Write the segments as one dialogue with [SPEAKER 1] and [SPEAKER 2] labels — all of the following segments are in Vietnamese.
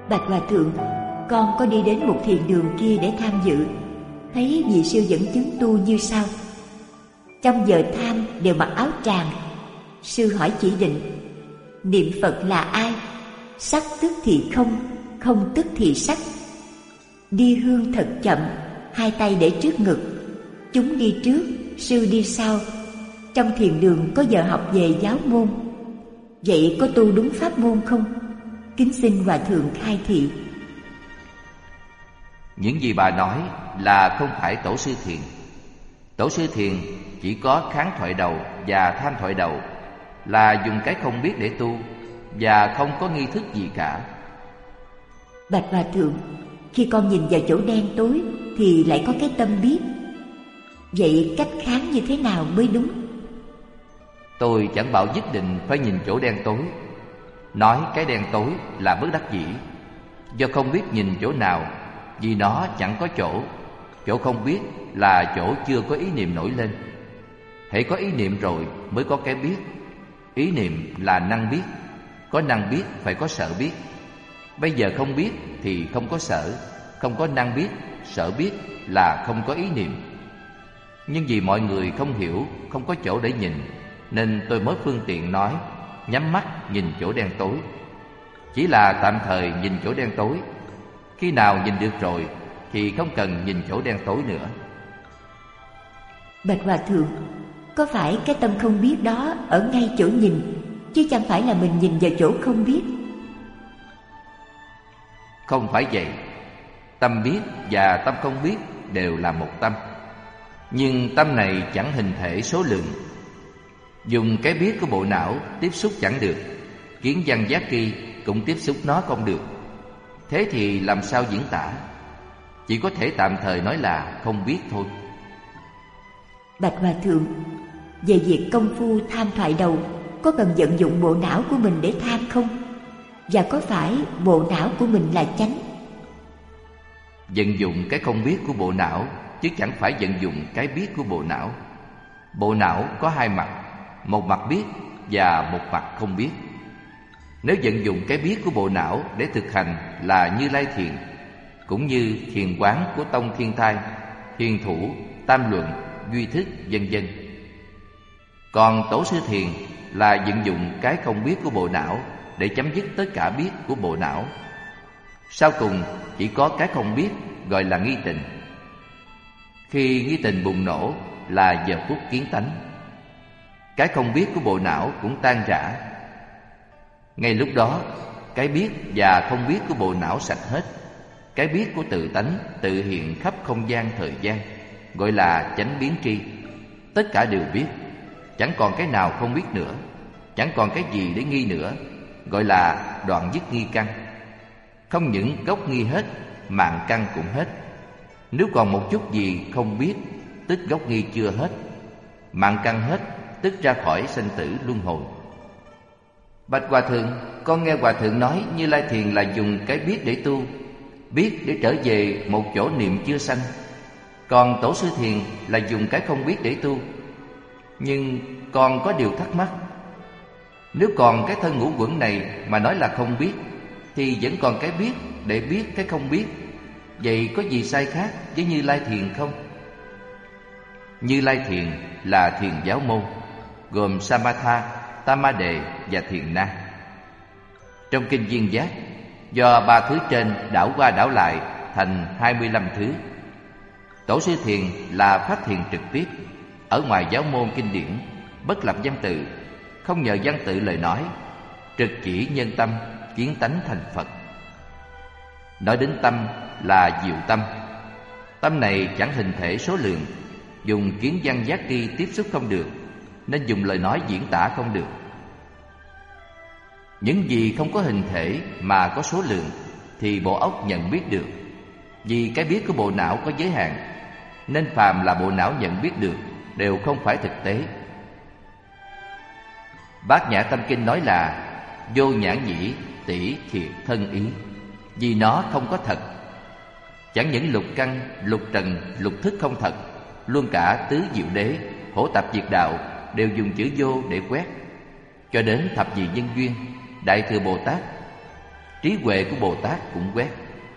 [SPEAKER 1] Bạch Hòa Thượng, con có đi đến một thiền đường kia để tham dự, thấy vị sư dẫn chứng tu như sau. Trong giờ tham đều mặc áo tràng. Sư hỏi chỉ định: niệm Phật là ai? Sắc tức thì không, không tức thì sắc. Đi hương thật chậm, hai tay để trước ngực. Chúng đi trước, sư đi sau. Trong thiền đường có giờ học về giáo môn. Vậy có tu đúng pháp môn không? Kính xin Hòa Thượng khai thị.
[SPEAKER 2] Những gì bà nói là không phải Tổ sư Thiền. Tổ sư Thiền chỉ có kháng thoại đầu và tham thoại đầu, là dùng cái không biết để tu, và không có nghi thức gì cả.
[SPEAKER 1] Bạch Hòa Thượng, khi con nhìn vào chỗ đen tối thì lại có cái tâm biết. Vậy cách kháng như thế nào mới đúng?
[SPEAKER 2] Tôi chẳng bảo nhất định phải nhìn chỗ đen tối. Nói cái đen tối là bất đắc dĩ, do không biết nhìn chỗ nào, vì nó chẳng có chỗ. Chỗ không biết là chỗ chưa có ý niệm nổi lên. Hễ có ý niệm rồi mới có cái biết. Ý niệm là năng biết. Có năng biết phải có sở biết. Bây giờ không biết thì không có sở, không có năng biết, sở biết là không có ý niệm. Nhưng vì mọi người không hiểu, không có chỗ để nhìn, nên tôi mới phương tiện nói nhắm mắt nhìn chỗ đen tối. Chỉ là tạm thời nhìn chỗ đen tối. Khi nào nhìn được rồi thì không cần nhìn chỗ đen tối nữa.
[SPEAKER 1] Bạch Hòa Thượng, có phải cái tâm không biết đó ở ngay chỗ nhìn, chứ chẳng phải là mình nhìn vào chỗ không biết?
[SPEAKER 2] Không phải vậy. Tâm biết và tâm không biết đều là một tâm. Nhưng tâm này chẳng hình thể số lượng. Dùng cái biết của bộ não tiếp xúc chẳng được. Kiến văn giác tri cũng tiếp xúc nó không được. Thế thì làm sao diễn tả? Chỉ có thể tạm thời nói là không biết thôi.
[SPEAKER 1] Bạch Hòa Thượng, về việc công phu tham thoại đầu, có cần vận dụng bộ não của mình để tham không? Và có phải bộ não của mình là chánh?
[SPEAKER 2] Vận dụng cái không biết của bộ não, chứ chẳng phải vận dụng cái biết của bộ não. Bộ não có hai mặt, một mặt biết và một mặt không biết. Nếu vận dụng cái biết của bộ não để thực hành là Như Lai Thiền, cũng như thiền quán của Tông Thiên Thai, Thiền Thủ, Tam Luận, Duy Thức, vân vân. Còn Tổ sư Thiền là vận dụng cái không biết của bộ não để chấm dứt tất cả biết của bộ não. Sau cùng chỉ có cái không biết gọi là nghi tình. Khi nghi tình bùng nổ là giờ phút kiến tánh. Cái không biết của bộ não cũng tan rã. Ngay lúc đó, cái biết và không biết của bộ não sạch hết. Cái biết của tự tánh tự hiện khắp không gian thời gian, gọi là chánh biến tri. Tất cả đều biết, chẳng còn cái nào không biết nữa, chẳng còn cái gì để nghi nữa, gọi là đoạn dứt nghi căn. Không những gốc nghi hết, mạng căn cũng hết. Nếu còn một chút gì không biết, tức gốc nghi chưa hết. Mạng căn hết, tức ra khỏi sanh tử luân hồi. Bạch Hòa Thượng, con nghe Hòa Thượng nói Như Lai Thiền là dùng cái biết để tu, biết để trở về một chỗ niệm chưa sanh. Còn Tổ sư Thiền là dùng cái không biết để tu. Nhưng con có điều thắc mắc. Nếu còn cái thân ngũ uẩn này mà nói là không biết, thì vẫn còn cái biết để biết cái không biết. Vậy có gì sai khác với Như Lai Thiền không? Như Lai Thiền là thiền giáo môn, gồm Samatha, Tamade và Thiền Na. Trong Kinh Viên Giác, do ba thứ trên đảo qua đảo lại thành 25 thứ. Tổ sư Thiền là phát thiền trực tiếp, ở ngoài giáo môn kinh điển, bất lập văn tự, không nhờ văn tự lời nói, trực chỉ nhân tâm, kiến tánh thành Phật. Nói đến tâm là diệu tâm. Tâm này chẳng hình thể số lượng, dùng kiến văn giác tri tiếp xúc không được, nên dùng lời nói diễn tả không được. Những gì không có hình thể mà có số lượng thì bộ óc nhận biết được. Vì cái biết của bộ não có giới hạn, nên phàm là bộ não nhận biết được đều không phải thực tế. Bát Nhã Tâm Kinh nói là vô nhãn nhĩ tỷ thiệt thân ý, vì nó không có thật. Chẳng những lục căn, lục trần, lục thức không thật, luôn cả tứ diệu đế, hổ tạp diệt đạo đều dùng chữ vô để quét. Cho đến thập nhị nhân duyên, Đại Thừa Bồ Tát, Trí huệ của Bồ Tát cũng quét.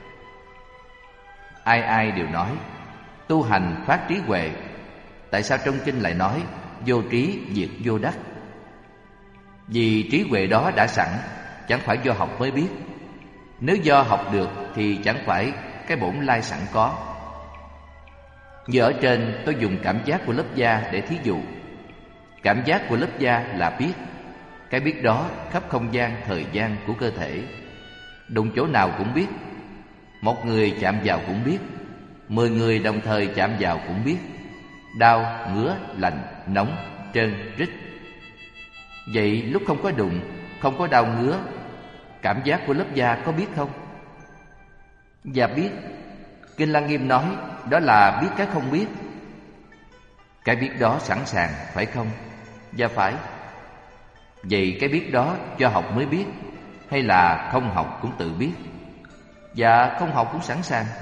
[SPEAKER 2] Ai ai đều nói tu hành phát trí huệ. Tại sao trong kinh lại nói vô trí diệt vô đắc? Vì trí huệ đó đã sẵn, chẳng phải do học mới biết. Nếu do học được thì chẳng phải cái bổn lai sẵn có. Như ở trên tôi dùng cảm giác của lớp da để thí dụ. Cảm giác của lớp da là biết. Cái biết đó khắp không gian, thời gian của cơ thể. Đụng chỗ nào cũng biết. Một người chạm vào cũng biết. 10 người đồng thời chạm vào cũng biết. Đau, ngứa, lạnh, nóng, trơn, rít. Vậy lúc không có đụng, không có đau ngứa, cảm giác của lớp da có biết không? Dạ biết. Kinh Lăng Nghiêm nói đó là biết cái không biết. Cái biết đó sẵn sàng, phải không? Dạ phải. Vậy cái biết đó do học mới biết, hay là không học cũng tự biết? Dạ không học cũng sẵn sàng.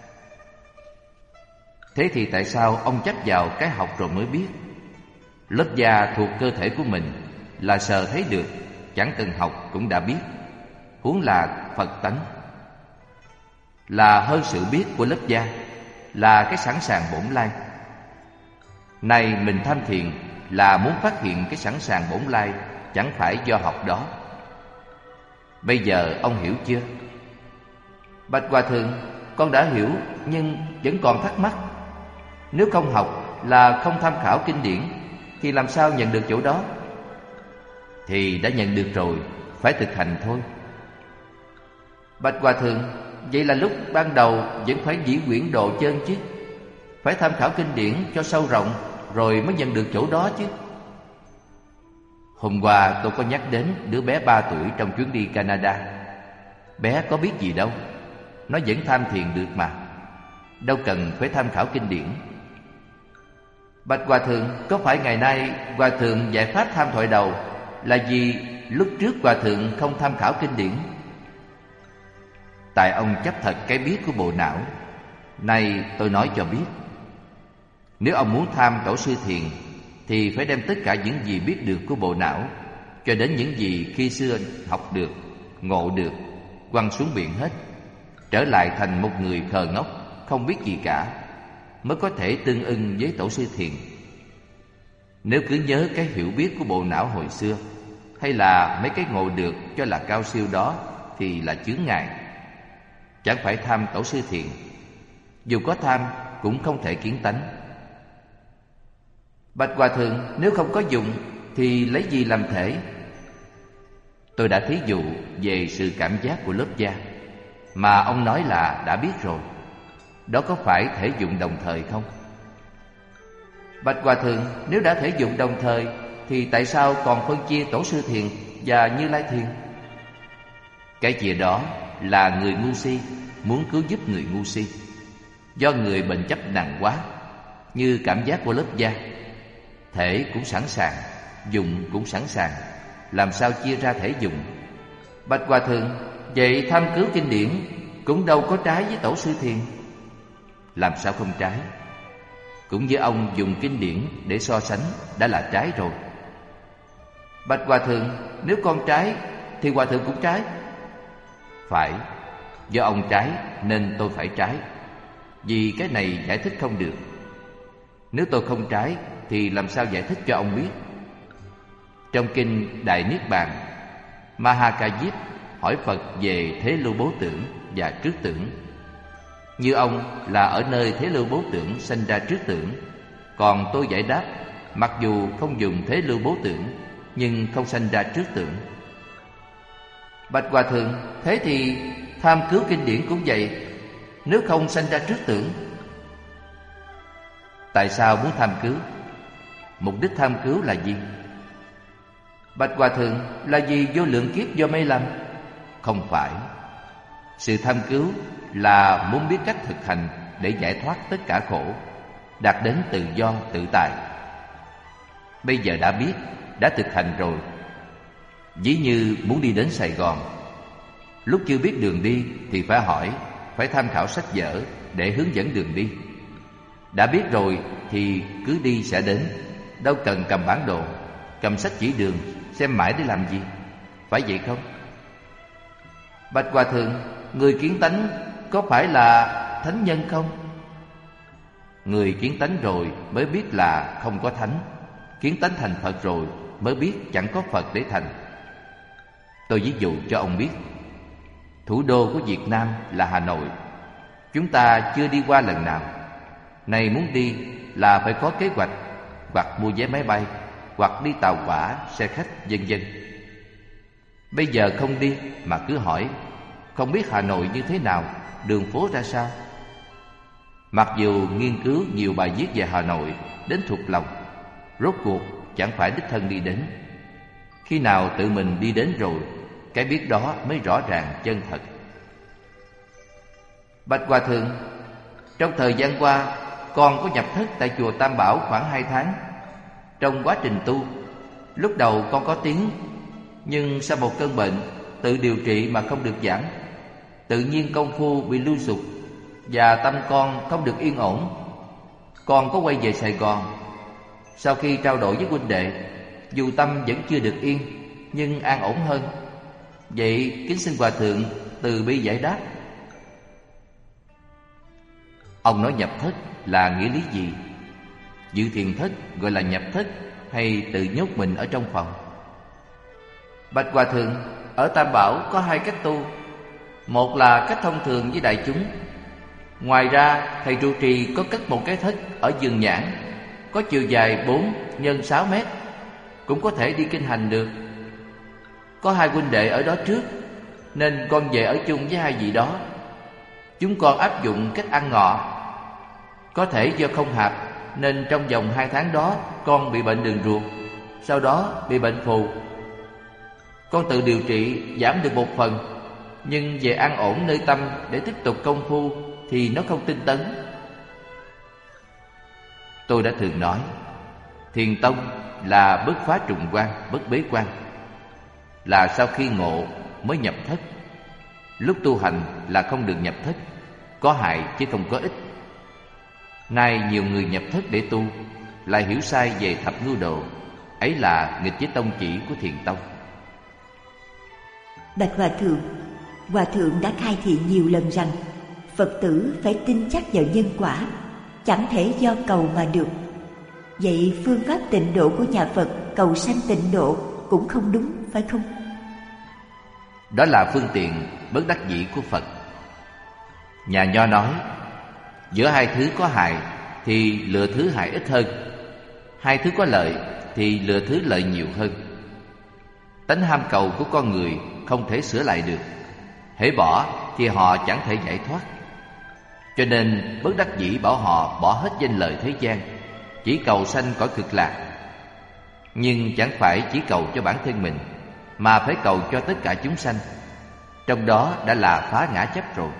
[SPEAKER 2] Thế thì tại sao ông chấp vào cái học rồi mới biết? Lớp da thuộc cơ thể của mình là sờ thấy được, chẳng cần học cũng đã biết. Huống là Phật tánh, là hơn sự biết của lớp da, là cái sẵn sàng bổn lai. Này mình tham thiền là muốn phát hiện cái sẵn sàng bổn lai, chẳng phải do học đó. Bây giờ ông hiểu chưa? Bạch Hòa Thượng, con đã hiểu nhưng vẫn còn thắc mắc. Nếu không học là không tham khảo kinh điển thì làm sao nhận được chỗ đó? Thì đã nhận được rồi, phải thực hành thôi. Bạch Hòa Thượng, vậy là lúc ban đầu vẫn phải dĩ quyển độ chân chứ. Phải tham khảo kinh điển cho sâu rộng rồi mới nhận được chỗ đó chứ. Hôm qua tôi có nhắc đến đứa bé 3 tuổi trong chuyến đi Canada. Bé có biết gì đâu, nó vẫn tham thiền được mà, đâu cần phải tham khảo kinh điển. Bạch Hòa Thượng, có phải ngày nay Hòa Thượng giải pháp tham thoại đầu là vì lúc trước Hòa Thượng không tham khảo kinh điển? Tại ông chấp thật cái biết của bộ não. Nay tôi nói cho biết, nếu ông muốn tham tổ sư thiền thì phải đem tất cả những gì biết được của bộ não, cho đến những gì khi xưa học được, ngộ được, quăng xuống biển hết, trở lại thành một người khờ ngốc, không biết gì cả, mới có thể tương ưng với tổ sư thiền. Nếu cứ nhớ cái hiểu biết của bộ não hồi xưa, hay là mấy cái ngộ được cho là cao siêu đó, thì là chướng ngại. Chẳng phải tham tổ sư thiền. Dù có tham cũng không thể kiến tánh. Bạch Hòa Thượng, nếu không có dụng thì lấy gì làm thể? Tôi đã thí dụ về sự cảm giác của lớp da, mà ông nói là đã biết rồi. Đó có phải thể dụng đồng thời không? Bạch Hòa Thượng, nếu đã thể dụng đồng thời thì tại sao còn phân chia tổ sư thiền và Như Lai thiền? Cái chia đó là người ngu si muốn cứu giúp người ngu si. Do người bệnh chấp nặng quá, như cảm giác của lớp da, thể cũng sẵn sàng, dụng cũng sẵn sàng, làm sao chia ra thể dụng? Bạch Hòa Thượng, vậy tham cứu kinh điển cũng đâu có trái với tổ sư thiền. Làm sao không trái? Cũng như ông dùng kinh điển để so sánh đã là trái rồi. Bạch Hòa Thượng, nếu con trái thì Hòa Thượng cũng trái. Phải, do ông trái nên tôi phải trái. Vì cái này giải thích không được. Nếu tôi không trái thì làm sao giải thích cho ông biết? Trong kinh Đại Niết Bàn, Mahakajip hỏi Phật về thế lưu bố tưởng và trước tưởng. Như ông là ở nơi thế lưu bố tưởng sanh ra trước tưởng, còn tôi giải đáp mặc dù không dùng thế lưu bố tưởng nhưng không sanh ra trước tưởng. Bạch Hòa Thượng, thế thì tham cứu kinh điển cũng vậy, nếu không sanh ra trước tưởng. Tại sao muốn tham cứu? Mục đích tham cứu là gì? Bạch Hòa Thượng, là vì vô lượng kiếp do mê lầm? Không phải. Sự tham cứu là muốn biết cách thực hành để giải thoát tất cả khổ, đạt đến tự do tự tại. Bây giờ đã biết, đã thực hành rồi. Ví như muốn đi đến Sài Gòn, lúc chưa biết đường đi thì phải hỏi, phải tham khảo sách vở để hướng dẫn đường đi. Đã biết rồi thì cứ đi sẽ đến, đâu cần cầm bản đồ, cầm sách chỉ đường xem mãi để làm gì? Phải vậy không? Bạch Hòa Thượng, người kiến tánh có phải là thánh nhân không? Người kiến tánh rồi mới biết là không có thánh. Kiến tánh thành Phật rồi mới biết chẳng có Phật để thành. Tôi ví dụ cho ông biết. Thủ đô của Việt Nam là Hà Nội. Chúng ta chưa đi qua lần nào. Này muốn đi là phải có kế hoạch, hoặc mua vé máy bay, hoặc đi tàu hỏa, xe khách, vân vân. Bây giờ không đi mà cứ hỏi, không biết Hà Nội như thế nào, đường phố ra sao. Mặc dù nghiên cứu nhiều bài viết về Hà Nội đến thuộc lòng, rốt cuộc chẳng phải đích thân đi đến. Khi nào tự mình đi đến rồi, cái biết đó mới rõ ràng chân thật. Bạch Hòa Thượng, trong thời gian qua, con có nhập thất tại chùa Tam Bảo khoảng 2 tháng. Trong quá trình tu, lúc đầu con có tiếng, nhưng sau một cơn bệnh, tự điều trị mà không được giảng. Tự nhiên công phu bị lui sụt, và tâm con không được yên ổn. Con có quay về Sài Gòn. Sau khi trao đổi với huynh đệ, dù tâm vẫn chưa được yên, nhưng an ổn hơn. Vậy kính xin Hòa Thượng từ bi giải đáp. Ông nói nhập thất là nghĩa lý gì? Dự thiền thất gọi là nhập thất, hay tự nhốt mình ở trong phòng? Bạch Hòa Thượng, ở Tam Bảo có 2 cách tu. Một là cách thông thường với đại chúng. Ngoài ra, thầy trụ trì có cất một cái thất ở vườn nhãn, có chiều dài 4 x 6 mét, cũng có thể đi kinh hành được. Có 2 huynh đệ ở đó trước, nên con về ở chung với 2 vị đó. Chúng con áp dụng cách ăn ngọ. Có thể do không hạp, nên trong vòng 2 tháng đó con bị bệnh đường ruột, sau đó bị bệnh phù. Con tự điều trị giảm được một phần, nhưng về an ổn nơi tâm để tiếp tục công phu thì nó không tinh tấn. Tôi đã thường nói, thiền tông là bất phá trùng quan, bất bế quan, là sau khi ngộ mới nhập thất. Lúc tu hành là không được nhập thất, có hại chứ không có ích. Nay nhiều người nhập thất để tu, lại hiểu sai về thập ngưu đồ, ấy là nghịch với tông chỉ của thiền tông.
[SPEAKER 1] Bạch Hòa Thượng đã khai thị nhiều lần rằng Phật tử phải tin chắc vào nhân quả, chẳng thể do cầu mà được. Vậy phương pháp tịnh độ của nhà Phật cầu sanh tịnh độ cũng không đúng, phải không?
[SPEAKER 2] Đó là phương tiện bất đắc dĩ của Phật. Nhà Nho nói, giữa 2 thứ có hại thì lựa thứ hại ít hơn, 2 thứ có lợi thì lựa thứ lợi nhiều hơn. Tánh ham cầu của con người không thể sửa lại được, hễ bỏ thì họ chẳng thể giải thoát. Cho nên bất đắc dĩ bảo họ bỏ hết danh lợi thế gian, chỉ cầu sanh cõi cực lạc. Nhưng chẳng phải chỉ cầu cho bản thân mình, mà phải cầu cho tất cả chúng sanh. Trong đó đã là phá ngã chấp rồi.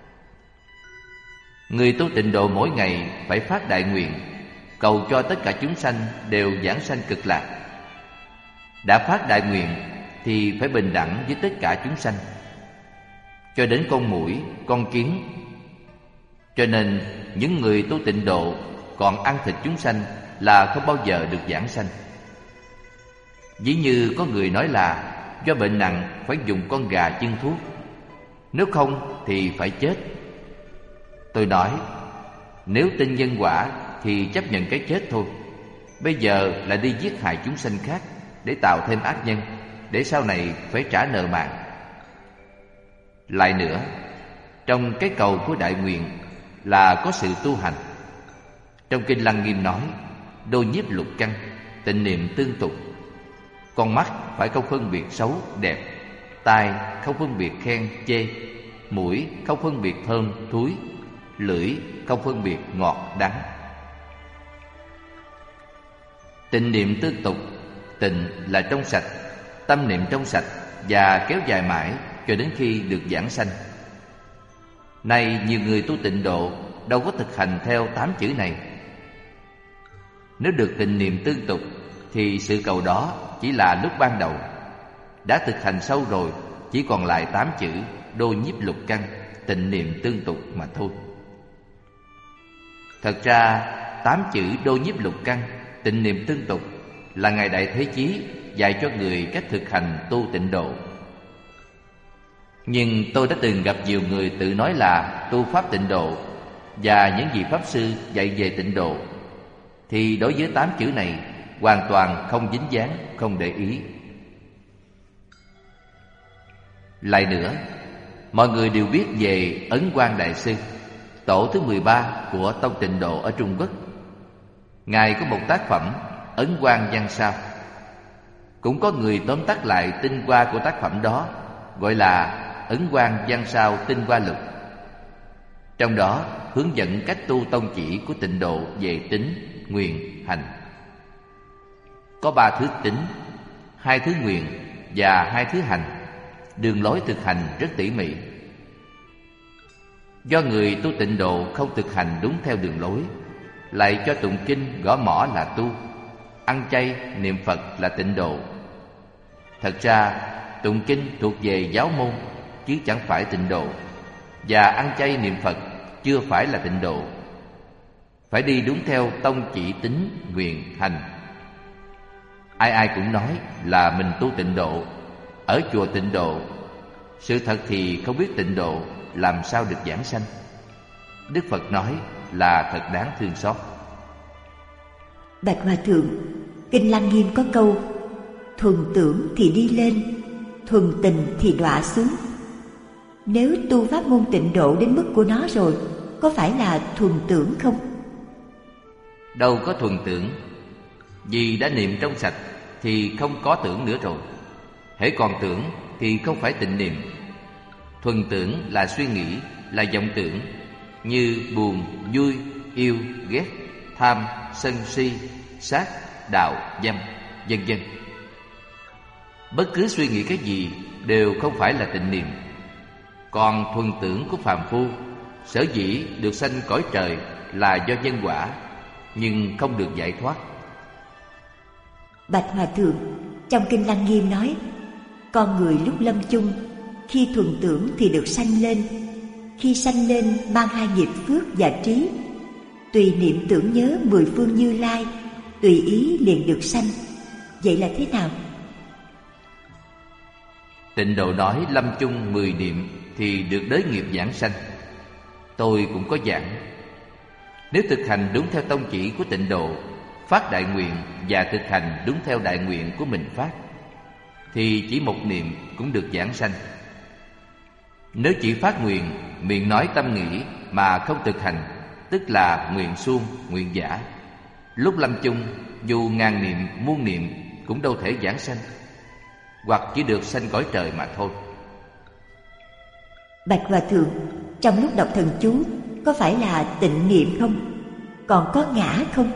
[SPEAKER 2] Người tu tịnh độ mỗi ngày phải phát đại nguyện, cầu cho tất cả chúng sanh đều giảng sanh cực lạc. Đã phát đại nguyện thì phải bình đẳng với tất cả chúng sanh, cho đến con muỗi, con kiến. Cho nên những người tu tịnh độ còn ăn thịt chúng sanh là không bao giờ được giảng sanh. Ví như có người nói là do bệnh nặng phải dùng con gà chưng thuốc, nếu không thì phải chết. Tôi nói, nếu tin nhân quả thì chấp nhận cái chết thôi. Bây giờ là đi giết hại chúng sanh khác để tạo thêm ác nhân, để sau này phải trả nợ mạng. Lại nữa, trong cái cầu của đại nguyện là có sự tu hành. Trong Kinh Lăng Nghiêm nói, đô nhiếp lục căn, tịnh niệm tương tục. Con mắt phải không phân biệt xấu, đẹp, tai không phân biệt khen, chê, mũi không phân biệt thơm, thúi, lưỡi không phân biệt ngọt, đắng. Tịnh niệm tương tục, tịnh là trong sạch, tâm niệm trong sạch và kéo dài mãi cho đến khi được giảng sanh. Nay nhiều người tu tịnh độ đâu có thực hành theo 8 chữ này. Nếu được tịnh niệm tương tục thì sự cầu đó chỉ là lúc ban đầu. Đã thực hành sâu rồi, chỉ còn lại 8 chữ đô nhiếp lục căn, tịnh niệm tương tục mà thôi. Thật ra 8 chữ đô nhiếp lục căn, tịnh niệm tương tục là Ngài Đại Thế Chí dạy cho người cách thực hành tu tịnh độ. Nhưng tôi đã từng gặp nhiều người tự nói là tu pháp tịnh độ và những gì Pháp Sư dạy về tịnh độ, thì đối với 8 chữ này hoàn toàn không dính dáng, không để ý. Lại nữa, mọi người đều biết về Ấn Quang Đại Sư, tổ thứ 13 của tông Tịnh độ ở Trung Quốc. Ngài có một tác phẩm Ấn Quang Văn Sao. Cũng có người tóm tắt lại tinh hoa của tác phẩm đó, gọi là Ấn Quang Văn Sao Tinh Hoa Lục. Trong đó hướng dẫn cách tu tông chỉ của tịnh độ về tính, nguyện, hành. Có 3 thứ tính, 2 thứ nguyện và 2 thứ hành. Đường lối thực hành rất tỉ mỉ. Do người tu tịnh độ không thực hành đúng theo đường lối, lại cho tụng kinh gõ mỏ là tu, ăn chay niệm Phật là tịnh độ. Thật ra tụng kinh thuộc về giáo môn chứ chẳng phải tịnh độ, và ăn chay niệm Phật chưa phải là tịnh độ. Phải đi đúng theo tông chỉ tính, nguyện, hành. Ai ai cũng nói là mình tu tịnh độ, ở chùa tịnh độ. Sự thật thì không biết tịnh độ làm sao được giảng sanh. Đức Phật nói là thật đáng thương xót.
[SPEAKER 1] Bạch Hòa Thượng, Kinh Lăng Nghiêm có câu: thuần tưởng thì đi lên, thuần tình thì đọa xuống. Nếu tu pháp môn tịnh độ đến mức của nó rồi, có phải là thuần tưởng không?
[SPEAKER 2] Đâu có thuần tưởng. Vì đã niệm trong sạch thì không có tưởng nữa rồi. Hễ còn tưởng thì không phải tịnh niệm. Thuần tưởng là suy nghĩ, là vọng tưởng, như buồn, vui, yêu, ghét, tham, sân si, sát, đạo, dâm, vân vân. Bất cứ suy nghĩ cái gì đều không phải là tịnh niệm. Còn thuần tưởng của phàm phu sở dĩ được sanh cõi trời là do nhân quả, nhưng không được giải thoát.
[SPEAKER 1] Bạch Hòa Thượng, trong Kinh Lăng Nghiêm nói, con người lúc lâm chung, khi thuần tưởng thì được sanh lên. Khi sanh lên mang 2 nghiệp phước và trí, tùy niệm tưởng nhớ 10 phương Như Lai, tùy ý liền được sanh. Vậy là thế nào?
[SPEAKER 2] Tịnh độ nói lâm chung 10 niệm thì được đới nghiệp giảng sanh. Tôi cũng có giảng. Nếu thực hành đúng theo tông chỉ của tịnh độ, phát đại nguyện và thực hành đúng theo đại nguyện của mình phát, thì chỉ một niệm cũng được giảng sanh. Nếu chỉ phát nguyện, miệng nói tâm nghĩ mà không thực hành, tức là nguyện suông, nguyện giả, lúc lâm chung dù ngàn niệm, muôn niệm cũng đâu thể giảng sanh, hoặc chỉ được sanh cõi trời mà thôi.
[SPEAKER 1] Bạch Hòa Thượng, trong lúc đọc thần chú có phải là tịnh niệm không? Còn có ngã không?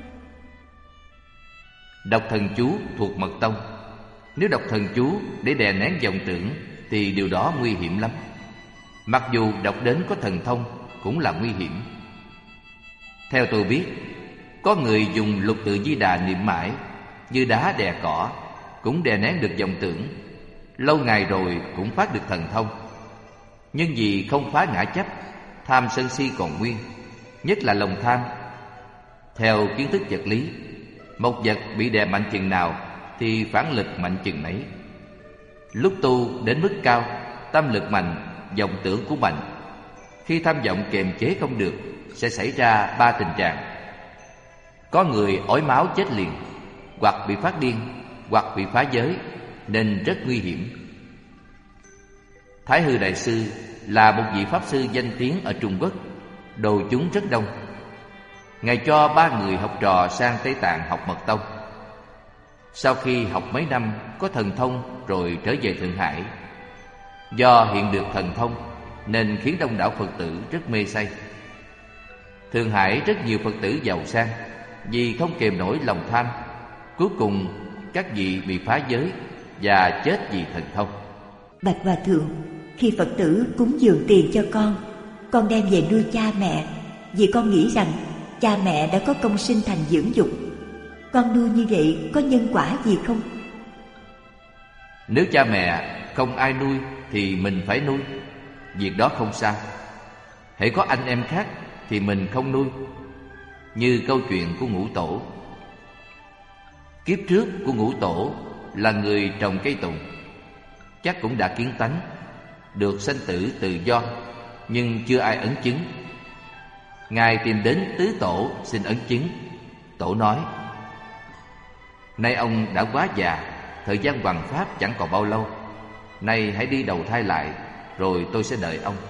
[SPEAKER 2] Đọc thần chú thuộc mật tông. Nếu đọc thần chú để đè nén vọng tưởng thì điều đó nguy hiểm lắm. Mặc dù đọc đến có thần thông cũng là nguy hiểm. Theo tôi biết, có người dùng Lục Tự Di Đà niệm mãi, như đá đè cỏ, cũng đè nén được vọng tưởng, lâu ngày rồi cũng phát được thần thông. Nhưng vì không phá ngã chấp, tham sân si còn nguyên, nhất là lòng tham. Theo kiến thức vật lý, một vật bị đè mạnh chừng nào thì phản lực mạnh chừng nấy. Lúc tu đến mức cao, tâm lực mạnh, vọng tưởng cũng mạnh. Khi tham vọng kiềm chế không được, sẽ xảy ra 3 tình trạng. Có người ói máu chết liền, hoặc bị phát điên, hoặc bị phá giới, nên rất nguy hiểm. Thái Hư Đại Sư là một vị Pháp Sư danh tiếng ở Trung Quốc, đồ chúng rất đông. Ngài cho 3 người học trò sang Tây Tạng học mật tông. Sau khi học mấy năm có thần thông rồi trở về Thượng Hải. Do hiện được thần thông nên khiến đông đảo Phật tử rất mê say. Thượng Hải rất nhiều Phật tử giàu sang, vì không kềm nổi lòng tham, cuối cùng các vị bị phá giới và chết vì thần thông.
[SPEAKER 1] Bạch Hòa Thượng, khi Phật tử cúng dường tiền cho con đem về nuôi cha mẹ, vì con nghĩ rằng cha mẹ đã có công sinh thành dưỡng dục. Con nuôi như vậy có nhân quả gì không?
[SPEAKER 2] Nếu cha mẹ không ai nuôi thì mình phải nuôi, việc đó không sao. Hễ có anh em khác thì mình không nuôi. Như câu chuyện của Ngũ Tổ. Kiếp trước của Ngũ Tổ là người trồng cây tùng, chắc cũng đã kiến tánh. được sanh tử tự do, nhưng chưa ai ấn chứng. Ngài tìm đến tứ tổ xin ấn chứng. Tổ nói: nay ông đã quá già, thời gian hoằng pháp chẳng còn bao lâu. Nay hãy đi đầu thai lại, rồi tôi sẽ đợi ông.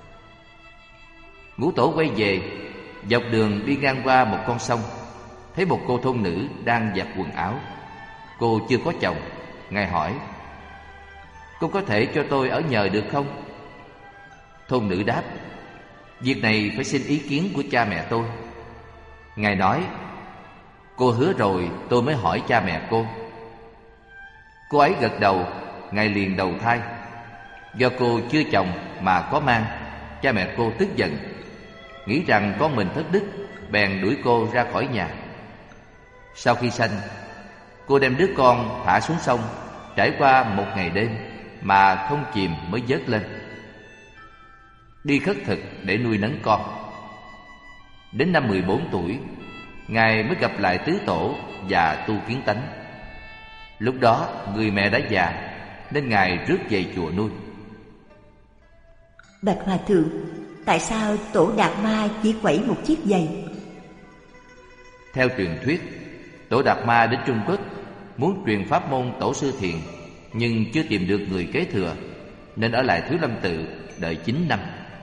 [SPEAKER 2] Ngũ tổ quay về, dọc đường đi ngang qua một con sông, thấy một cô thôn nữ đang giặt quần áo. Cô chưa có chồng. Ngài hỏi: cô có thể cho tôi ở nhờ được không? Thôn nữ đáp: việc này phải xin ý kiến của cha mẹ tôi. Ngài nói: cô hứa rồi tôi mới hỏi cha mẹ cô. Cô ấy gật đầu. Ngài liền đầu thai. Do cô chưa chồng mà có mang, cha mẹ cô tức giận, nghĩ rằng con mình thất đức, bèn đuổi cô ra khỏi nhà. Sau khi sanh, cô đem đứa con thả xuống sông, trải qua một ngày đêm mà không chìm mới vớt lên, đi khất thực để nuôi nấng con. Đến năm 14 tuổi, Ngài mới gặp lại tứ tổ và tu kiến tánh. Lúc đó người mẹ đã già, nên Ngài rước về chùa nuôi.
[SPEAKER 1] Bạch Hòa Thượng, tại sao Tổ Đạt Ma chỉ quẩy một chiếc giày?
[SPEAKER 2] Theo truyền thuyết, Tổ Đạt Ma đến Trung Quốc muốn truyền pháp môn Tổ Sư Thiền, nhưng chưa tìm được người kế thừa, nên ở lại Thiếu Lâm Tự đợi 9 năm.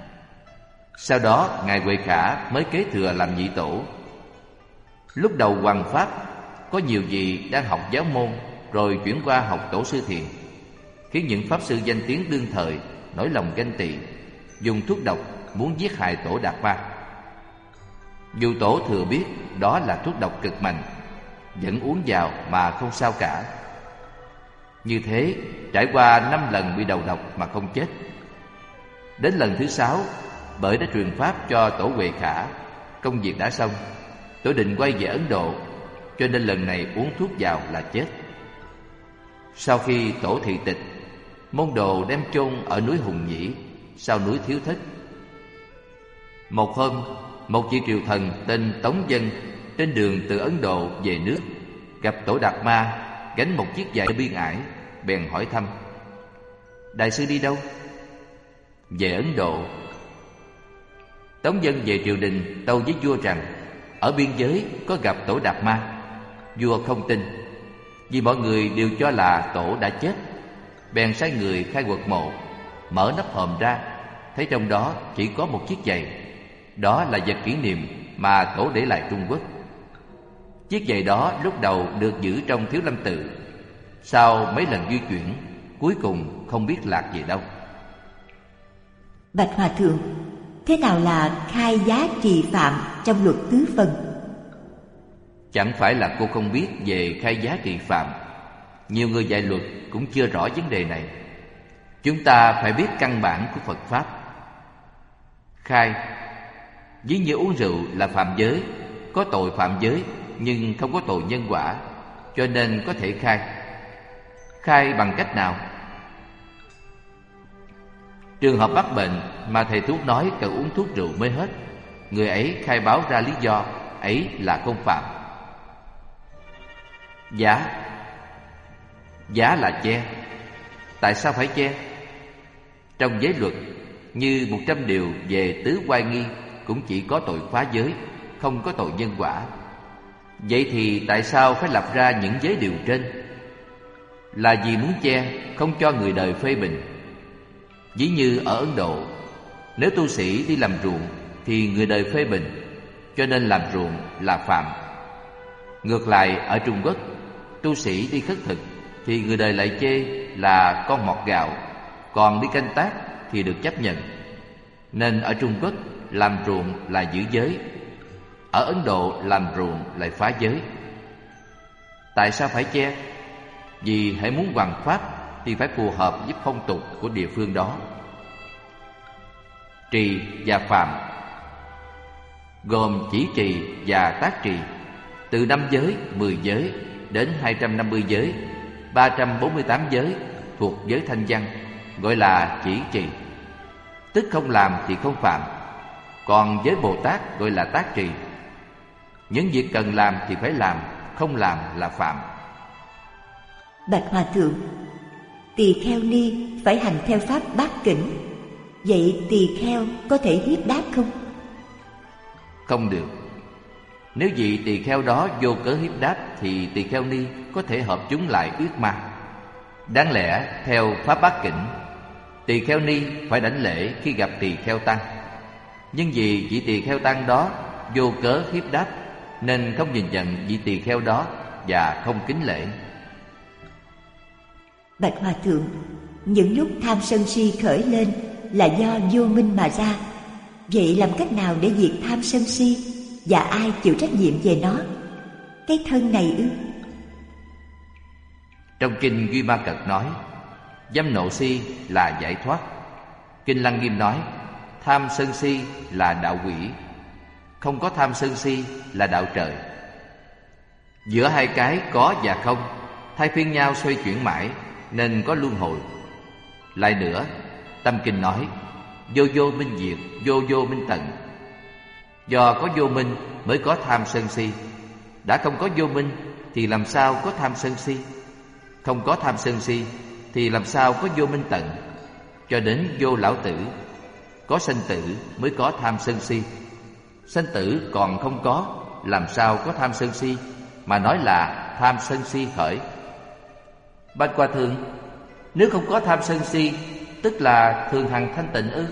[SPEAKER 2] Sau đó Ngài Huệ Khả mới kế thừa làm nhị tổ. Lúc đầu hoằng pháp, có nhiều vị đang học giáo môn rồi chuyển qua học Tổ Sư Thiền, khiến những pháp sư danh tiếng đương thời nổi lòng ganh tị, dùng thuốc độc muốn giết hại Tổ Đạt Ma. Dù tổ thừa biết đó là thuốc độc cực mạnh, vẫn uống vào mà không sao cả. Như thế trải qua 5 lần bị đầu độc mà không chết. Đến lần thứ 6, bởi đã truyền pháp cho Tổ Huệ Khả, công việc đã xong, tổ định quay về Ấn Độ, cho nên lần này uống thuốc vào là chết. Sau khi tổ thị tịch, môn đồ đem chôn ở núi Hùng Nhĩ, sau núi Thiếu Thất. Một hôm, một vị triều thần tên Tống Dân trên đường từ Ấn Độ về nước, gặp Tổ Đạt Ma gánh một chiếc giày biên ải, bèn hỏi thăm: đại sư đi đâu? Về Ấn Độ. Tống Dân về triều đình tâu với vua rằng ở biên giới có gặp Tổ Đạt Ma. Vua không tin, vì mọi người đều cho là tổ đã chết, bèn sai người khai quật mộ, mở nắp hòm ra, thấy trong đó chỉ có một chiếc giày. Đó là vật kỷ niệm mà tổ để lại Trung Quốc. Chiếc giày đó lúc đầu được giữ trong Thiếu Lâm Tự, sau mấy lần di chuyển, cuối cùng không biết lạc về đâu.
[SPEAKER 1] Bạch Hòa Thượng, thế nào là khai giá trì phạm trong luật tứ phần?
[SPEAKER 2] Chẳng phải là cô không biết về khai giá trì phạm. Nhiều người dạy luật cũng chưa rõ vấn đề này. Chúng ta phải biết căn bản của Phật Pháp. Khai, ví như uống rượu là phạm giới, có tội phạm giới nhưng không có tội nhân quả, cho nên có thể khai. Khai bằng cách nào? Trường hợp mắc bệnh mà thầy thuốc nói cần uống thuốc rượu mới hết, người ấy khai báo ra lý do, ấy là không phạm. Giá, giá là che. Tại sao phải che? Trong giới luật, như 100 điều về tứ oai nghi, cũng chỉ có tội phá giới, không có tội nhân quả. Vậy thì tại sao phải lập ra những giới điều trên? Là vì muốn che, không cho người đời phê bình. Ví như ở Ấn Độ, nếu tu sĩ đi làm ruộng thì người đời phê bình, cho nên làm ruộng là phạm. Ngược lại ở Trung Quốc, tu sĩ đi khất thực thì người đời lại chê là con mọt gạo, còn đi canh tác thì được chấp nhận. Nên ở Trung Quốc làm ruộng là giữ giới, ở Ấn Độ làm ruộng lại phá giới. Tại sao phải che? Vì hãy muốn hoằng pháp thì phải phù hợp với phong tục của địa phương đó. Trì và phạm gồm chỉ trì và tác trì, từ 5 giới, 10 giới đến 250 giới, 348 giới thuộc giới thanh văn, gọi là chỉ trì, tức không làm thì không phạm. Còn giới Bồ Tát gọi là tác trì, những việc cần làm thì phải làm, không làm là phạm.
[SPEAKER 1] Bạch Hòa Thượng, Tỳ kheo ni phải hành theo pháp bát kỉnh. Vậy tỳ kheo có thể hiếp đáp không?
[SPEAKER 2] Không được. Nếu vị tỳ kheo đó vô cớ hiếp đáp thì tỳ kheo ni có thể hợp chúng lại ước ma. Đáng lẽ theo pháp bát kỉnh, tỳ kheo ni phải đảnh lễ khi gặp tỳ kheo tăng. Nhưng vì vị tỳ kheo tăng đó vô cớ hiếp đáp nên không nhìn nhận vị tỳ kheo đó và không kính lễ.
[SPEAKER 1] Bạch Hòa Thượng, những lúc tham sân si khởi lên là do vô minh mà ra. Vậy làm cách nào để diệt tham sân si, và ai chịu trách nhiệm về nó? Cái thân này ư?
[SPEAKER 2] Trong kinh Duy Ma Cật nói, dâm nộ si là giải thoát. Kinh Lăng Nghiêm nói, tham sân si là đạo quỷ. Không có tham sân si là đạo trời. Giữa hai cái có và không thay phiên nhau xoay chuyển mãi, nên có luân hồi. Lại nữa, Tâm Kinh nói, vô vô minh diệt, vô vô minh tận. Do có vô minh mới có tham sân si. Đã không có vô minh thì làm sao có tham sân si? Không có tham sân si thì làm sao có vô minh tận? Cho đến vô lão tử, có sanh tử mới có tham sân si. Sanh tử còn không có, làm sao có tham sân si, mà nói là tham sân si khởi. Bạch Hòa Thượng, nếu không có tham sân si, tức là thường hằng thanh tịnh ư?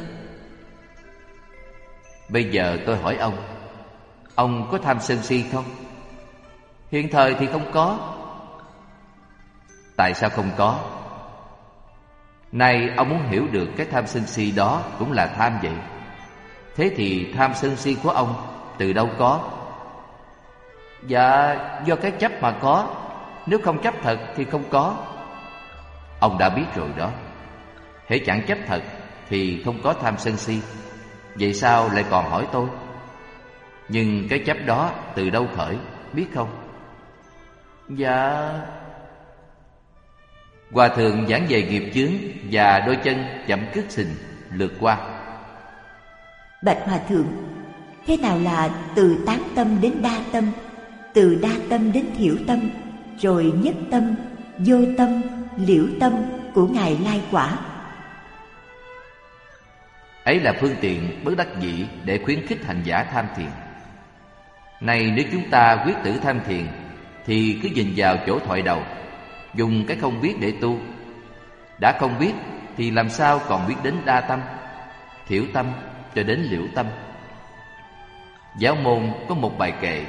[SPEAKER 2] Bây giờ tôi hỏi ông có tham sân si không? Hiện thời thì không có. Tại sao không có? Nay ông muốn hiểu được cái tham sân si đó cũng là tham vậy. Thế thì tham sân si của ông từ đâu có? Dạ, do cái chấp mà có. Nếu không chấp thật thì không có. Ông đã biết rồi đó. Hễ chẳng chấp thật thì không có tham sân si. Vậy sao lại còn hỏi tôi? Nhưng cái chấp đó từ đâu khởi, biết không? Dạ. Hòa Thượng giảng về nghiệp chướng và đôi chân chậm cước sình lượt qua.
[SPEAKER 1] Bạch Hòa Thượng, thế nào là từ tán tâm đến đa tâm, từ đa tâm đến thiểu tâm, rồi nhất tâm, vô tâm, liễu tâm của Ngài Lai Quả?
[SPEAKER 2] Ấy là phương tiện bất đắc dĩ để khuyến khích hành giả tham thiền. Này, nếu chúng ta quyết tử tham thiền thì cứ nhìn vào chỗ thoại đầu, dùng cái không biết để tu. Đã không biết thì làm sao còn biết đến đa tâm, thiểu tâm cho đến liễu tâm. Giáo môn có một bài kệ: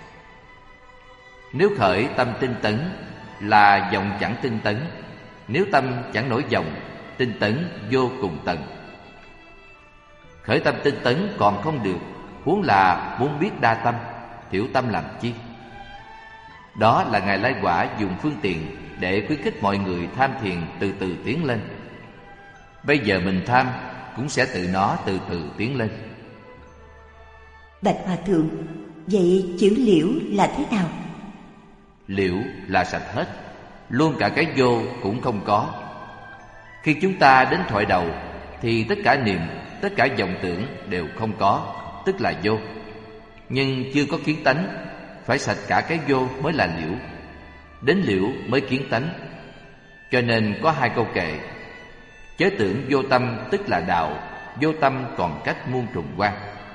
[SPEAKER 2] nếu khởi tâm tinh tấn là dòng chẳng tinh tấn, nếu tâm chẳng nổi dòng, tinh tấn vô cùng tận. Khởi tâm tinh tấn còn không được, huống là muốn biết đa tâm, thiểu tâm làm chi? Đó là Ngài Lai Quả dùng phương tiện để khuyến khích mọi người tham thiền từ từ tiến lên. Bây giờ mình tham cũng sẽ tự nó từ từ tiến lên.
[SPEAKER 1] Bạch Hòa Thượng, vậy chữ liễu là thế nào?
[SPEAKER 2] Liễu là sạch hết, luôn cả cái vô cũng không có. Khi chúng ta đến thoại đầu thì tất cả niệm, tất cả vọng tưởng đều không có, tức là vô. Nhưng chưa có kiến tánh, phải sạch cả cái vô mới là liễu. Đến liễu mới kiến tánh. Cho nên có hai câu kệ: chớ tưởng vô tâm tức là đạo, vô tâm còn cách muôn trùng quan.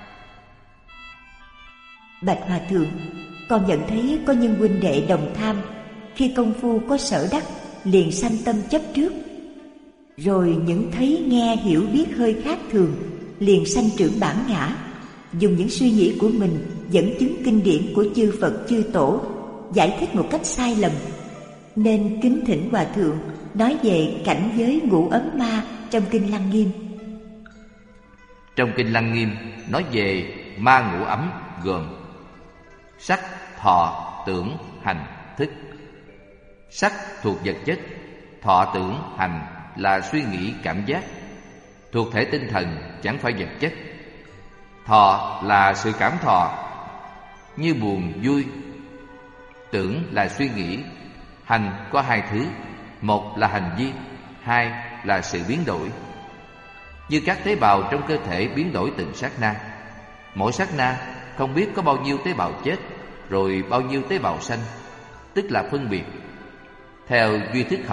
[SPEAKER 1] Bạch Hòa Thượng, con nhận thấy có những huynh đệ đồng tham, khi công phu có sở đắc liền sanh tâm chấp trước, rồi những thấy nghe hiểu biết hơi khác thường liền sanh trưởng bản ngã, dùng những suy nghĩ của mình dẫn chứng kinh điển của chư Phật chư Tổ, giải thích một cách sai lầm. Nên kính thỉnh Hòa Thượng nói về cảnh giới ngũ ấm ma trong kinh Lăng Nghiêm.
[SPEAKER 2] Trong kinh Lăng Nghiêm nói về ma ngũ ấm gồm sắc, thọ, tưởng, hành, thức. Sắc thuộc vật chất, thọ tưởng, hành là suy nghĩ cảm giác, thuộc thể tinh thần, chẳng phải vật chất. Thọ là sự cảm thọ, như buồn, vui. Tưởng là suy nghĩ. Hành có hai thứ: một là hành vi, hai là sự biến đổi. Như các tế bào trong cơ thể biến đổi từng sát na. Mỗi sát na không biết có bao nhiêu tế bào chết, rồi bao nhiêu tế bào sanh, tức là phân biệt. Theo duy thức học,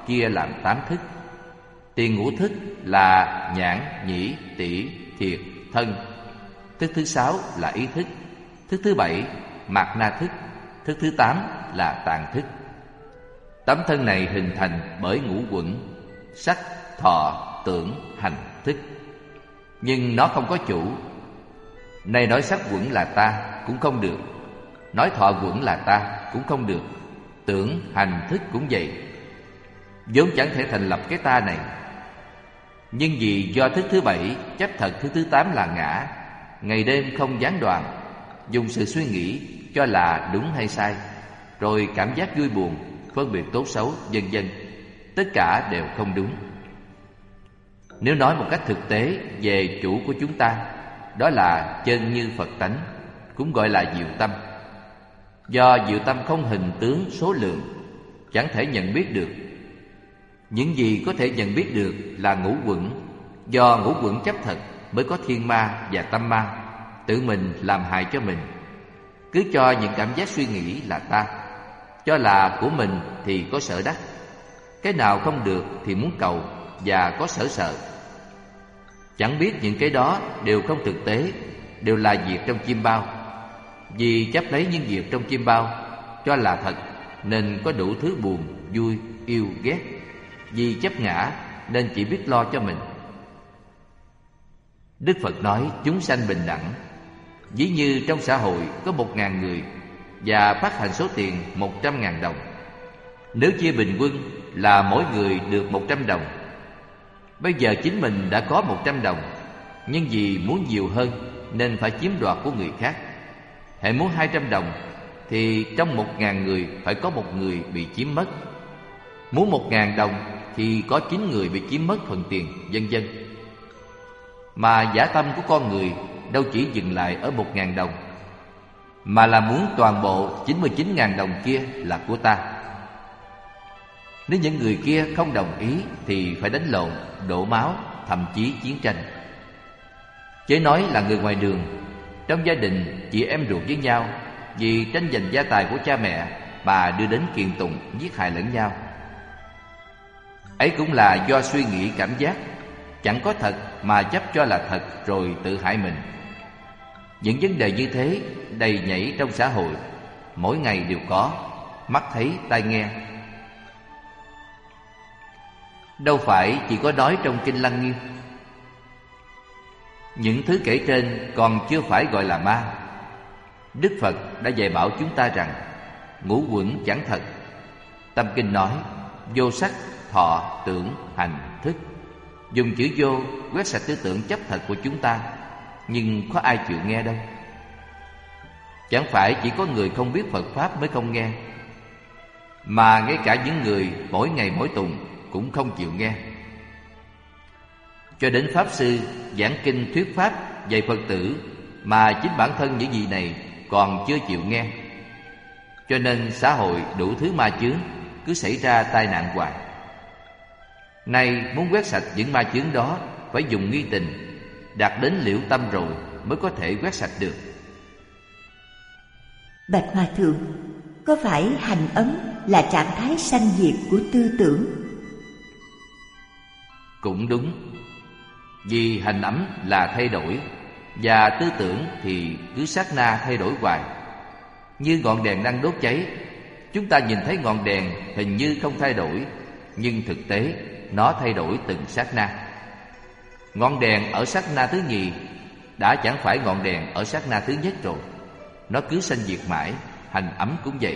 [SPEAKER 2] chia làm 8 thức. Tiền ngũ thức là nhãn, nhĩ, tỷ, thiệt, thân. Thức thứ 6 là ý thức. Thức thứ 7 mạt na thức. Thức thứ 8 là tạng thức. Tấm thân này hình thành bởi ngũ uẩn: sắc, thọ, tưởng, hành, thức. Nhưng nó không có chủ. Này nói sắc uẩn là ta cũng không được, nói thọ uẩn là ta cũng không được, tưởng, hành, thức cũng vậy. vốn chẳng thể thành lập cái ta này. Nhưng vì do thức thứ 7 chấp thật thức thứ 8 là ngã, ngày đêm không gián đoạn, dùng sự suy nghĩ cho là đúng hay sai, rồi cảm giác vui buồn, phân biệt tốt xấu, vân vân, tất cả đều không đúng. Nếu nói một cách thực tế về chủ của chúng ta, đó là chân như Phật tánh, cũng gọi là diệu tâm. Do diệu tâm không hình tướng số lượng, chẳng thể nhận biết được. Những gì có thể nhận biết được là ngũ uẩn. Do ngũ uẩn chấp thật mới có thiên ma và tâm ma, tự mình làm hại cho mình. Cứ cho những cảm giác suy nghĩ là ta, cho là của mình thì có sở đắc, cái nào không được thì muốn cầu và có sở sợ. Chẳng biết những cái đó đều không thực tế, đều là việc trong chim bao. Vì chấp lấy những việc trong chim bao cho là thật, nên có đủ thứ buồn, vui, yêu, ghét. Vì chấp ngã nên chỉ biết lo cho mình. Đức Phật nói chúng sanh bình đẳng. Ví như trong xã hội có 1.000 người và phát hành số tiền 100.000 đồng. Nếu chia bình quân là mỗi người được 100 đồng. Bây giờ chính mình đã có 100 đồng, nhưng vì muốn nhiều hơn nên phải chiếm đoạt của người khác. Hễ muốn 200 đồng thì trong 1.000 người phải có một người bị chiếm mất. Muốn 1.000 đồng thì có 9 người bị chiếm mất phần tiền, vân vân. Mà dã tâm của con người đâu chỉ dừng lại ở 1.000 đồng, mà là muốn toàn bộ 99.000 đồng kia là của ta. Nếu những người kia không đồng ý thì phải đánh lộn, đổ máu, thậm chí chiến tranh. Chớ nói là người ngoài đường, trong gia đình chị em ruột với nhau, vì tranh giành gia tài của cha mẹ mà đưa đến kiện tụng, giết hại lẫn nhau. Ấy cũng là do suy nghĩ cảm giác chẳng có thật mà chấp cho là thật, rồi tự hại mình. Những vấn đề như thế đầy nhảy trong xã hội, mỗi ngày đều có, mắt thấy tai nghe. Đâu phải chỉ có nói trong Kinh Lăng Nghiêm. Những thứ kể trên còn chưa phải gọi là ma. Đức Phật đã dạy bảo chúng ta rằng ngũ uẩn chẳng thật. Tâm Kinh nói vô sắc, thọ, tưởng, hành, thức. Dùng chữ vô quét sạch tư tưởng chấp thật của chúng ta, nhưng có ai chịu nghe đâu. Chẳng phải chỉ có người không biết Phật Pháp mới không nghe, mà ngay cả những người mỗi ngày mỗi tùng cũng không chịu nghe. Cho đến Pháp Sư giảng kinh thuyết Pháp dạy Phật tử mà chính bản thân những gì này còn chưa chịu nghe. Cho nên xã hội đủ thứ ma chướng, cứ xảy ra tai nạn hoài. Nay muốn quét sạch những ma chướng đó phải dùng nghi tình, đạt đến liễu tâm rồi mới có thể quét sạch được.
[SPEAKER 1] Bạch Hòa Thượng, có phải hành ấm là trạng thái sanh diệt của tư tưởng?
[SPEAKER 2] Cũng đúng. Vì hành ấm là thay đổi, và tư tưởng thì cứ sát na thay đổi hoài. Như ngọn đèn đang đốt cháy, chúng ta nhìn thấy ngọn đèn hình như không thay đổi, nhưng thực tế nó thay đổi từng sát na. Ngọn đèn ở sát na thứ nhì đã chẳng phải ngọn đèn ở sát na thứ nhất rồi. Nó cứ sanh diệt mãi. Hành ấm cũng vậy.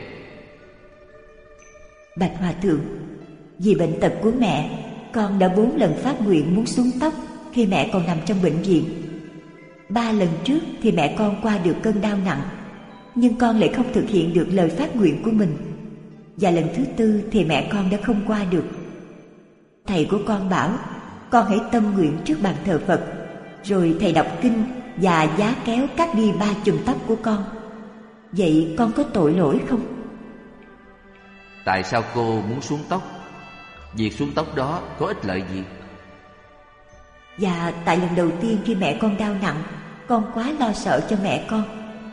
[SPEAKER 1] Bạch Hòa Thượng, vì bệnh tật của mẹ, con đã 4 lần phát nguyện muốn xuống tóc khi mẹ còn nằm trong bệnh viện. 3 lần trước thì mẹ con qua được cơn đau nặng, nhưng con lại không thực hiện được lời phát nguyện của mình. Và lần thứ 4 thì mẹ con đã không qua được. Thầy của con bảo con hãy tâm nguyện trước bàn thờ Phật, rồi thầy đọc kinh và giá kéo cắt đi 3 chùm tóc của con. Vậy con có tội lỗi không?
[SPEAKER 2] Tại sao cô muốn xuống tóc? Việc xuống tóc đó có ích lợi gì?
[SPEAKER 1] Và tại lần đầu tiên khi mẹ con đau nặng, con quá lo sợ cho mẹ con.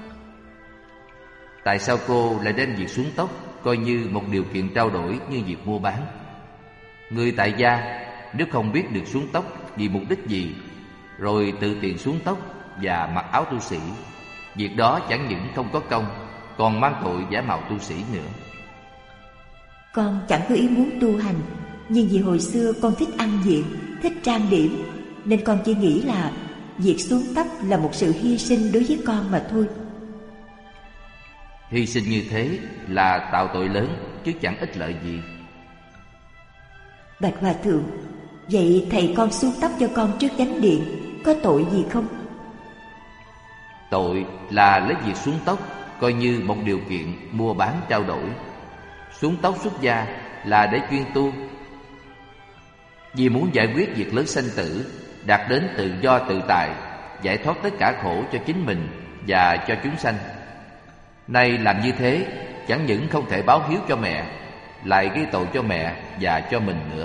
[SPEAKER 2] Tại sao cô lại đem việc xuống tóc coi như một điều kiện trao đổi như việc mua bán? Người tại gia nếu không biết được xuống tóc vì mục đích gì, rồi tự tiện xuống tóc và mặc áo tu sĩ, việc đó chẳng những không có công, còn mang tội giả mạo tu sĩ nữa.
[SPEAKER 1] Con chẳng có ý muốn tu hành, nhưng vì hồi xưa con thích ăn diện, thích trang điểm, nên con chỉ nghĩ là việc xuống tóc là một sự hy sinh đối với con mà thôi.
[SPEAKER 2] Hy sinh như thế là tạo tội lớn chứ chẳng ích lợi gì.
[SPEAKER 1] Bạch Hòa Thượng, vậy thầy con xuống tóc cho con trước chánh điện có tội gì không?
[SPEAKER 2] Tội là lấy việc xuống tóc coi như một điều kiện mua bán trao đổi. Xuống tóc xuất gia là để chuyên tu, vì muốn giải quyết việc lớn sanh tử, đạt đến tự do tự tại, giải thoát tất cả khổ cho chính mình và cho chúng sanh. Nay làm như thế chẳng những không thể báo hiếu cho mẹ, lại gây tội cho mẹ và cho mình nữa.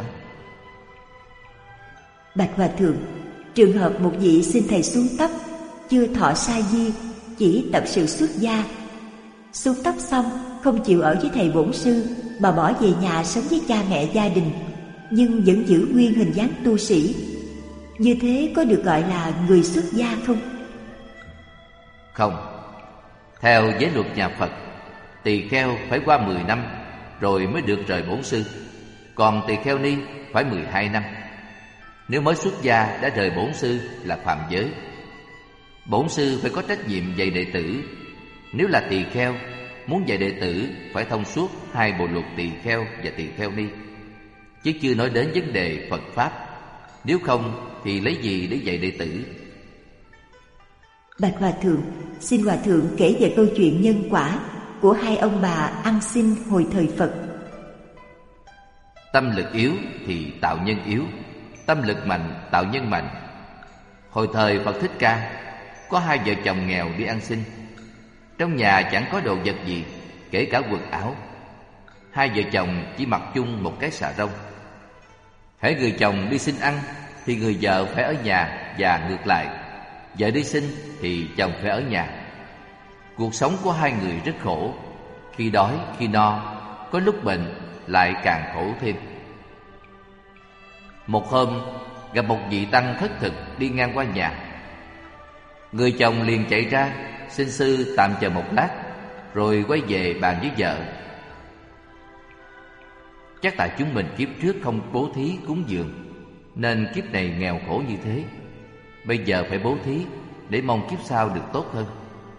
[SPEAKER 1] Bạch Hòa Thượng, trường hợp một vị xin thầy xuống tóc, chưa thọ sa di, chỉ tập sự xuất gia, xuống tóc xong không chịu ở với thầy bổn sư mà bỏ về nhà sống với cha mẹ gia đình, nhưng vẫn giữ nguyên hình dáng tu sĩ, như thế có được gọi là người xuất gia không?
[SPEAKER 2] Không. Theo giới luật nhà Phật, tỳ kheo phải qua 10 năm rồi mới được rời bổn sư, còn tỳ kheo ni phải 12 năm. Nếu mới xuất gia đã rời bổn sư là phạm giới. Bổn sư phải có trách nhiệm dạy đệ tử. Nếu là tỳ kheo, muốn dạy đệ tử phải thông suốt hai bộ luật tỳ kheo và tỳ kheo ni, chứ chưa nói đến vấn đề Phật Pháp. Nếu không thì lấy gì để dạy đệ tử?
[SPEAKER 1] Bạch Hòa Thượng, xin Hòa Thượng kể về câu chuyện nhân quả của hai ông bà ăn xin hồi thời Phật.
[SPEAKER 2] Tâm lực yếu thì tạo nhân yếu, tâm lực mạnh tạo nhân mạnh. Hồi thời Phật Thích Ca, có hai vợ chồng nghèo đi ăn xin. Trong nhà chẳng có đồ vật gì, kể cả quần áo. Hai vợ chồng chỉ mặc chung một cái xà rông. Hễ người chồng đi xin ăn thì người vợ phải ở nhà, và ngược lại, vợ đi xin thì chồng phải ở nhà. Cuộc sống của hai người rất khổ, khi đói khi no, có lúc bệnh lại càng khổ thêm. Một hôm gặp một vị tăng khất thực đi ngang qua nhà. Người chồng liền chạy ra xin sư tạm chờ một lát, rồi quay về bàn với vợ. Chắc tại chúng mình kiếp trước không bố thí cúng dường, nên kiếp này nghèo khổ như thế. Bây giờ phải bố thí để mong kiếp sau được tốt hơn.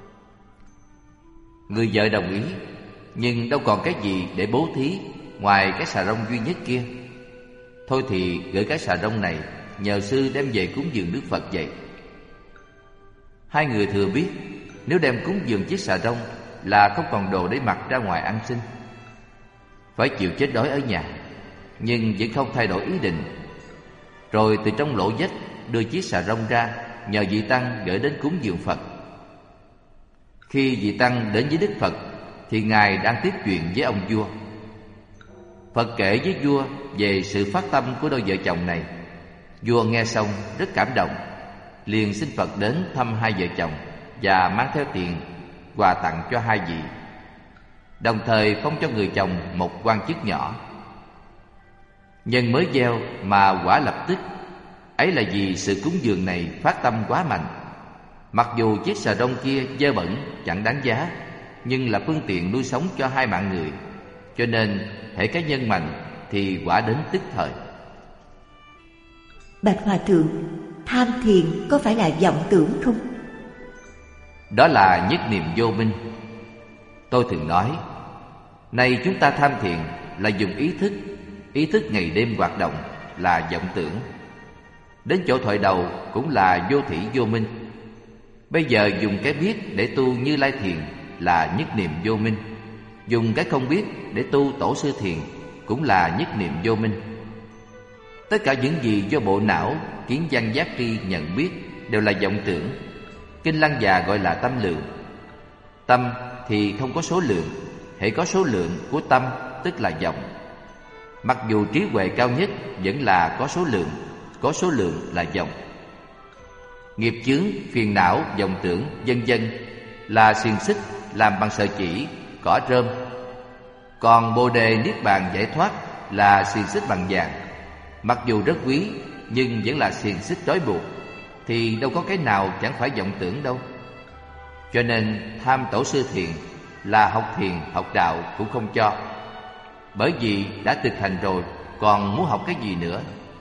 [SPEAKER 2] Người vợ đồng ý, nhưng đâu còn cái gì để bố thí ngoài cái xà rông duy nhất kia. Thôi thì gửi cái xà rông này nhờ sư đem về cúng dường Đức Phật vậy. Hai người thừa biết nếu đem cúng dường chiếc xà rông là không còn đồ để mặc ra ngoài ăn xin, phải chịu chết đói ở nhà, nhưng vẫn không thay đổi ý định. Rồi từ trong lỗ vách đưa chiếc xà rông ra, nhờ vị tăng gửi đến cúng dường Phật. Khi vị tăng đến với Đức Phật thì ngài đang tiếp chuyện với ông vua. Phật kể với vua về sự phát tâm của đôi vợ chồng này. Vua nghe xong rất cảm động, liền xin Phật đến thăm hai vợ chồng và mang theo tiền quà tặng cho hai vị, đồng thời phong cho người chồng một quan chức nhỏ. Nhân mới gieo mà quả lập tức, ấy là vì sự cúng dường này phát tâm quá mạnh. Mặc dù chiếc xà rông kia dơ bẩn chẳng đáng giá, nhưng là phương tiện nuôi sống cho hai mạng người, cho nên hễ cái nhân mạnh thì quả đến tức thời.
[SPEAKER 1] Bạch Hòa Thượng, tham thiền có phải là vọng tưởng không?
[SPEAKER 2] Đó là nhất niệm vô minh. Tôi thường nói, nay chúng ta tham thiền là dùng ý thức ngày đêm hoạt động là vọng tưởng. Đến chỗ thoại đầu cũng là vô thỉ vô minh. Bây giờ dùng cái biết để tu Như Lai thiền là nhất niệm vô minh. Dùng cái không biết để tu Tổ sư thiền cũng là nhất niệm vô minh. Tất cả những gì do bộ não, kiến văn giác tri nhận biết đều là vọng tưởng. Kinh Lăng Già gọi là tâm lượng. Tâm thì không có số lượng, hễ có số lượng của tâm tức là vọng. Mặc dù trí huệ cao nhất vẫn là có số lượng là vọng. Nghiệp chướng, phiền não, vọng tưởng, vân vân là xiềng xích làm bằng sợi chỉ, cỏ rơm. Còn Bồ đề Niết Bàn giải thoát là xiềng xích bằng vàng, mặc dù rất quý nhưng vẫn là xiềng xích trói buộc, thì đâu có cái nào chẳng phải vọng tưởng đâu. Cho nên tham tổ sư thiền là học thiền học đạo cũng không cho, bởi vì đã thực hành rồi, còn muốn học cái gì nữa.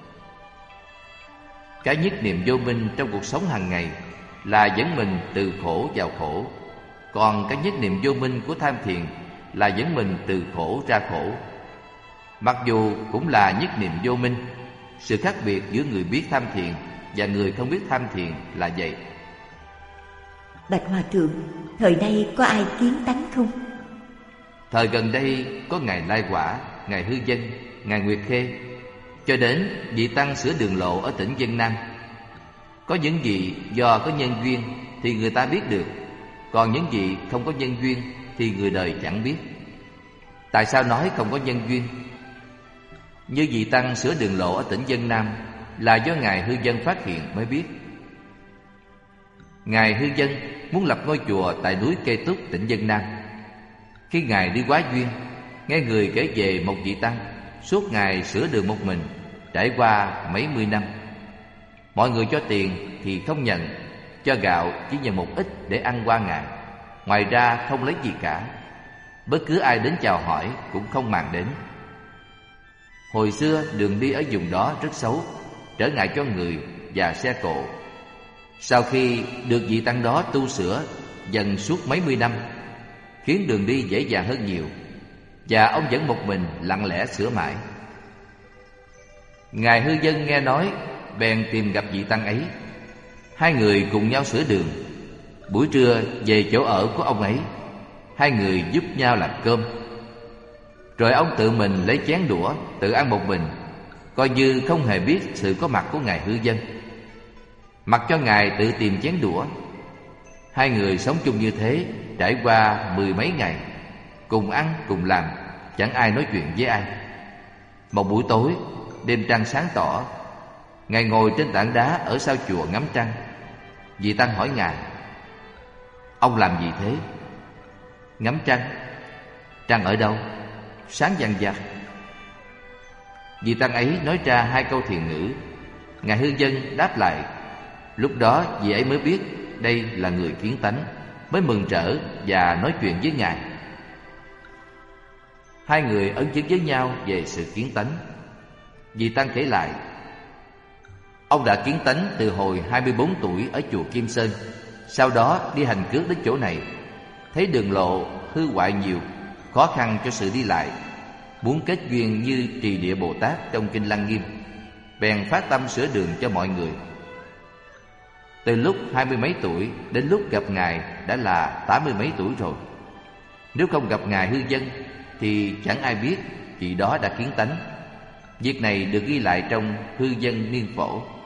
[SPEAKER 2] Cái nhất niệm vô minh trong cuộc sống hàng ngày là dẫn mình từ khổ vào khổ, còn cái nhất niệm vô minh của tham thiền là dẫn mình từ khổ ra khổ. Mặc dù cũng là nhất niệm vô minh, sự khác biệt giữa người biết tham thiền và người không biết tham thiền là vậy.
[SPEAKER 1] Bạch Hòa Thượng, thời nay có ai kiến tánh không?
[SPEAKER 2] Thời gần đây có Ngài Lai Quả, Ngài Hư Dân, Ngài Nguyệt Khê, cho đến vị tăng sửa đường lộ ở tỉnh Vân Nam. Có những vị do có nhân duyên thì người ta biết được, còn những vị không có nhân duyên thì người đời chẳng biết. Tại sao nói không có nhân duyên? Như vị tăng sửa đường lộ ở tỉnh Vân Nam là do Ngài Hư Dân phát hiện mới biết. Ngài Hư Dân muốn lập ngôi chùa tại núi Kê Túc, tỉnh Vân Nam. Khi Ngài đi quá duyên, nghe người kể về một vị tăng suốt ngày sửa đường một mình, trải qua mấy mươi năm. Mọi người cho tiền thì không nhận, cho gạo chỉ nhận một ít để ăn qua ngày, ngoài ra không lấy gì cả. Bất cứ ai đến chào hỏi cũng không màng đến. Hồi xưa đường đi ở vùng đó rất xấu, trở ngại cho người và xe cộ. Sau khi được vị tăng đó tu sửa dần suốt mấy mươi năm, khiến đường đi dễ dàng hơn nhiều, và ông vẫn một mình lặng lẽ sửa mãi. Ngài Hư Dân nghe nói bèn tìm gặp vị tăng ấy. Hai người cùng nhau sửa đường. Buổi trưa về chỗ ở của ông ấy, hai người giúp nhau làm cơm. Rồi ông tự mình lấy chén đũa tự ăn một mình, coi như không hề biết sự có mặt của Ngài Hư Dân. Mặc cho Ngài tự tìm chén đũa. Hai người sống chung như thế trải qua mười mấy ngày, cùng ăn cùng làm, chẳng ai nói chuyện với ai. Một buổi tối, đêm trăng sáng tỏ, Ngài ngồi trên tảng đá ở sau chùa ngắm trăng. Vị tăng hỏi Ngài: "Ông làm gì thế?" "Ngắm trăng." "Trăng ở đâu?" "Sáng vằng vặc." Vị tăng ấy nói ra hai câu thiền ngữ. Ngài Hư Dân đáp lại. Lúc đó vị ấy mới biết đây là người kiến tánh, mới mừng rỡ và nói chuyện với Ngài. Hai người ấn chứng với nhau về sự kiến tánh. Vị tăng kể lại: ông đã kiến tánh từ hồi 24 tuổi ở chùa Kim Sơn. Sau đó đi hành cước đến chỗ này, thấy đường lộ hư hoại nhiều, khó khăn cho sự đi lại, muốn kết duyên như Trì Địa Bồ Tát trong Kinh Lăng Nghiêm, bèn phát tâm sửa đường cho mọi người. Từ lúc 20 mấy tuổi đến lúc gặp Ngài đã là 80 mấy tuổi rồi. Nếu không gặp Ngài Hư Dân thì chẳng ai biết vị đó đã kiến tánh. Việc này được ghi lại trong Hư Dân Niên Phổ.